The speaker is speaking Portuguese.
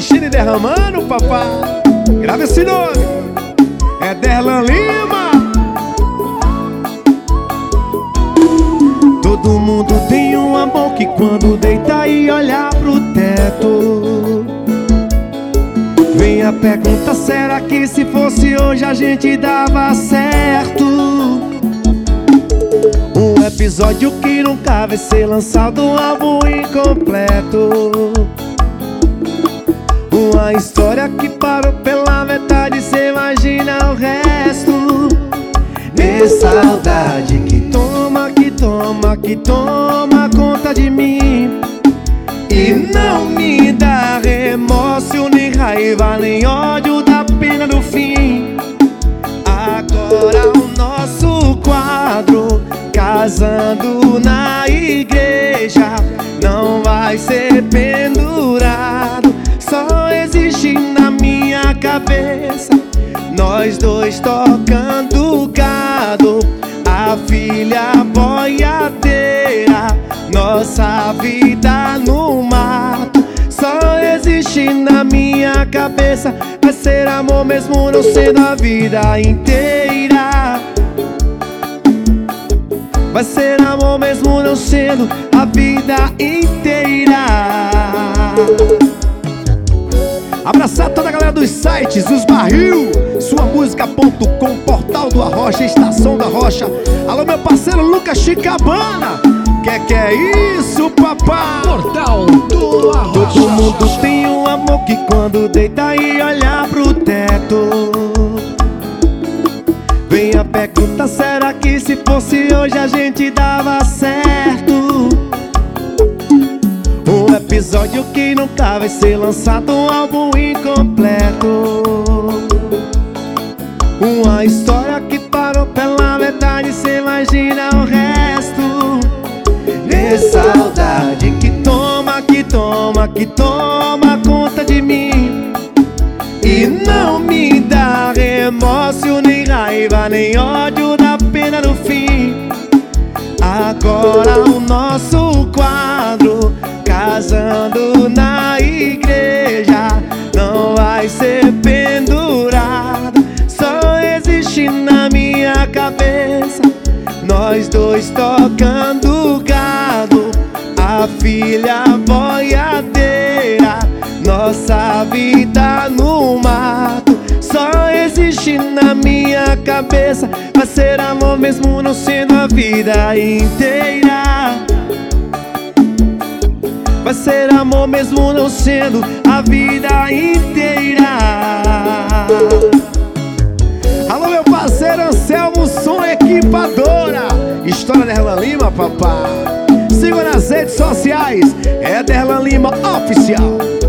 enchendo e derramando, papai. Grava esse nome, é Derlan Lima. Todo mundo tem um amor que quando deita e olha pro teto, vem a pergunta, será que se fosse hoje a gente dava certo? Um episódio que nunca vai ser lançado, um álbum incompleto. Uma história que parou pela metade, cê imagina o resto. É saudade que toma, que toma, que toma conta de mim, e não me dá remorso, nem raiva, nem ódio da pena do fim. Agora o nosso quadro, casando na igreja, não vai ser pendurado, só existe na minha cabeça. Nós dois tocando gado, a filha boiadeira, nossa vida no mato, só existe na minha cabeça. Vai ser amor mesmo não sendo a vida inteira. Vai ser amor mesmo não sendo a vida inteira. Abraçar toda a galera dos sites, os barril, suamusica.com, Portal do Arrocha, Estação da Rocha. Alô meu parceiro Lucas Chicabana, que é isso, papai? Portal do Arrocha. Todo mundo tem um amor que quando deita e olha pro teto, vem a pergunta, será que se fosse hoje a gente dava certo? Um episódio que nunca vai ser lançado, um álbum incompleto. Uma história que parou pela metade, cê imagina o resto. É saudade que toma, que toma, que toma conta de mim, e não me dá remorso, nem raiva, nem ódio da pena no fim. Agora o nosso quadro, casando na igreja, não vai ser pendurado, só existe na minha cabeça. Nós dois tocando gado, a filha boiadeira, nossa vida no mato, só existe na minha cabeça. Vai ser amor mesmo não sendo a vida inteira. Vai ser amor mesmo não sendo a vida inteira. Alô meu parceiro Anselmo, som equipadora, história Derlan Lima, papai. Siga nas redes sociais, é Derlan Lima Oficial.